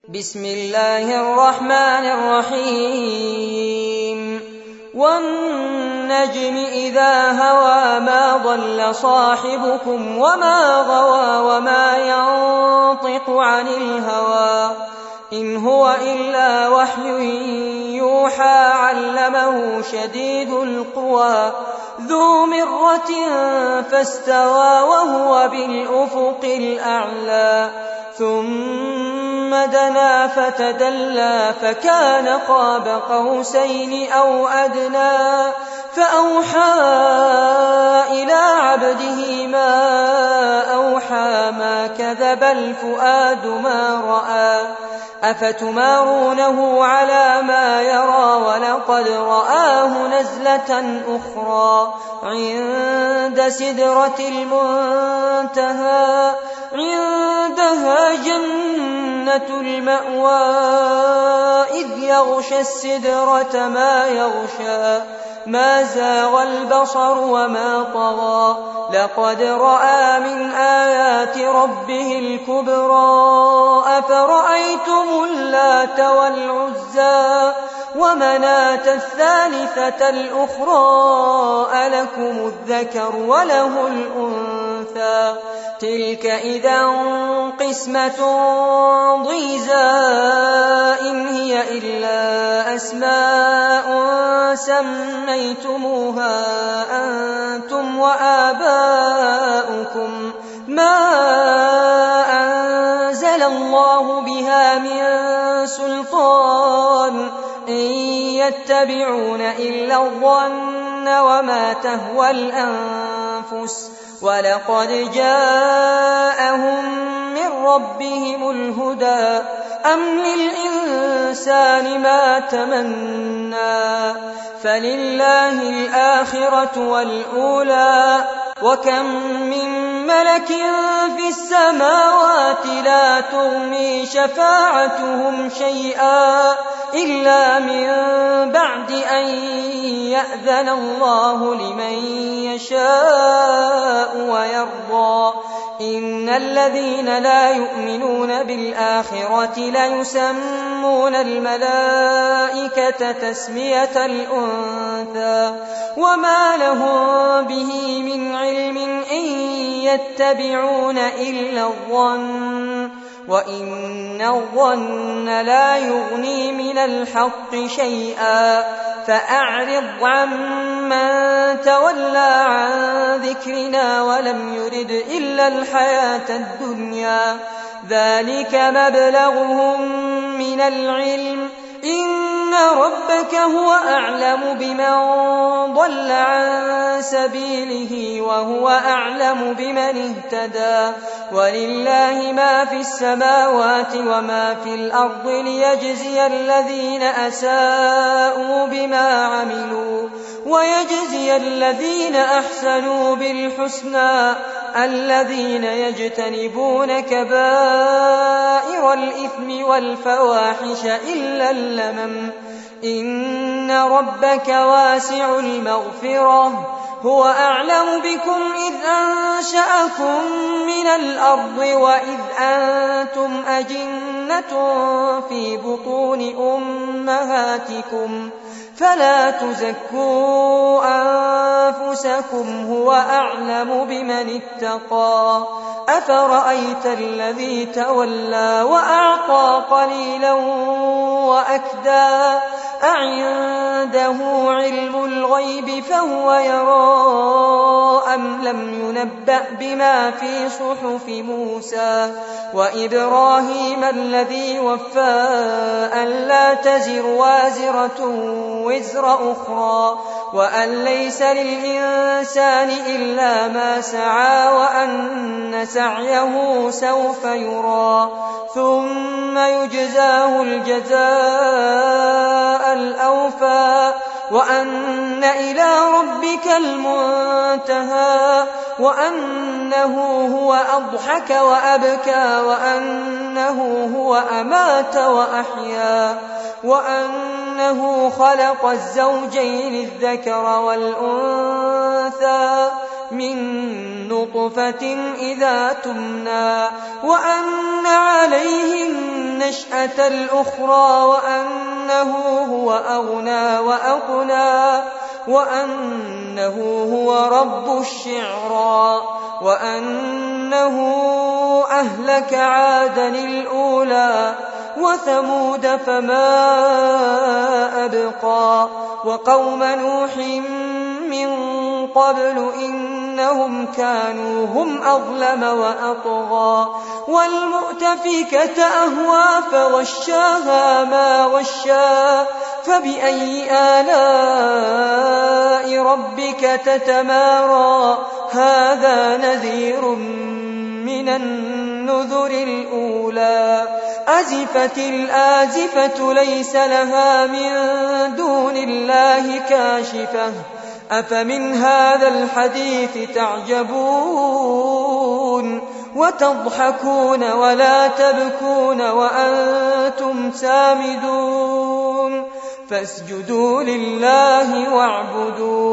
بسم الله الرحمن الرحيم والنجم إذا هوى ما ضل صاحبكم وما غوى وما ينطق عن الهوى إن هو إلا وحي يوحى علمه شديد القوى ذو مرة فاستوى وهو بالأفق الأعلى ثم دنا فتدلى فكان قاب قوسين أو أدنى فأوحى إلى عبده ما أوحى ما كذب الفؤاد ما رأى أفتمارونه على ما يرى ولقد رآه نزلة أخرى عند سدرة المنتهى عندها جنة المأوى إذ يغشى السدرة ما يغشى ما زاغ البصر وما طغى لقد رأى من آيات ربه الكبرى أفرأيتم اللات والعزى ومناة الثالثة الأخرى ألكم الذكر وله الأنثى تلك إذا قسمة ضيزى إن هي إلا أسماء سميتموها أنتم وآباؤكم ما أنزل الله بها من سلطان إن يتبعون إلا الظن وما تهوى الأنفس ولقد جاءهم من ربهم الهدى أم للإنسان ما تمنى فلله الآخرة والأولى وكم من ملك في السماوات لا تغني شفاعتهم شيئا إلا من بعد أن يأذن الله لمن يشاء ويرضى إن الذين لا يؤمنون بالآخرة ليسمون الملائكة تسمية الأنثى وما لهم به من علم إن يتبعون إلا الظن وإن الظن لا يغني من الحق شيئا فأعرض عمن تولى عن ذكرنا ولم يرد إلا الحياة الدنيا ذلك مبلغهم من العلم إن ربك هو أعلم بمن ضل عن سبيله وهو أعلم بمن اهتدى ولله ما في السماوات وما في الأرض ليجزي الذين أساءوا بما عملوا ويجزي الذين أحسنوا بالحسنى الذين يجتنبون كبائر الإثم والفواحش إلا اللمم إن ربك واسع المغفرة هو أعلم بكم إذ أنشأكم من الأرض وإذ أنتم أجنة في بطون أمهاتكم فلا تزكوا أنفسكم هو أعلم بمن اتقى أفرأيت الذي تولى وأعطى قليلا وأكدى أعنده علم الغيب فهو يرى أم لم ينبأ بما في صحف موسى وإبراهيم الذي وفى ألا تزر وازرة وزر أخرى وأن ليس للإنسان إلا ما سعى وأن سعيه سوف يرى ثم يجزاه الجزاء الأوفى وأن إلى ربك المنتهى وأنه هو أضحك وأبكى وأنه هو أمات وأحيا وأنه خلق الزوجين الذكر والأنثى من نطفة إذا تمنى وأن عليه النشأة الأخرى وأنه هو أغنى وأقنى وأنه هو رب الشعرى وأنه أهلك عادا الأولى وثمود فما أبقى وقوم نوح من قبل إنهم كانوا هم أظلم وأطغى والمؤتفكة أهوى فغشاها ما غشا فبأي آلاء ربك تتمارى هذا نذير من النذر الأولى أزفت الآزفة ليس لها من دون الله كاشفة أفمن هذا الحديث تعجبون وتضحكون ولا تبكون وأنتم سامدون فاسجدوا لله واعبدوا